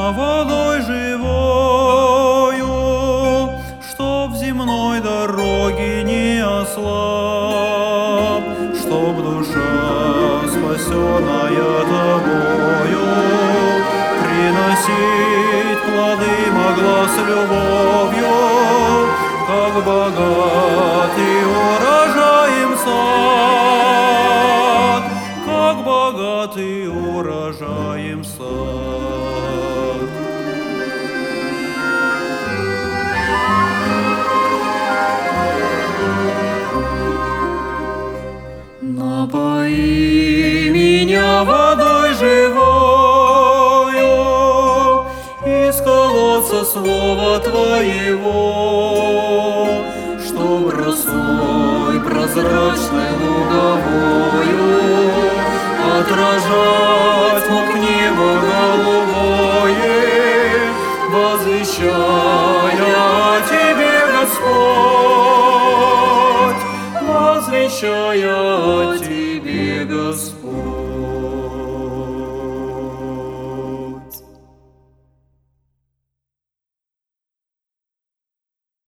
водой живою, чтоб земной дороги не ослаб, чтоб душа, спасенная тобою, приносить плоды могла с любовью, как богатый урожаем сад, как богатый урожаем сад. Напои меня водой живою из колодца слова Твоего, чтоб росой прозрачной луговою отражать мог небо голубое, возвещая Тебе, Господь, возвещая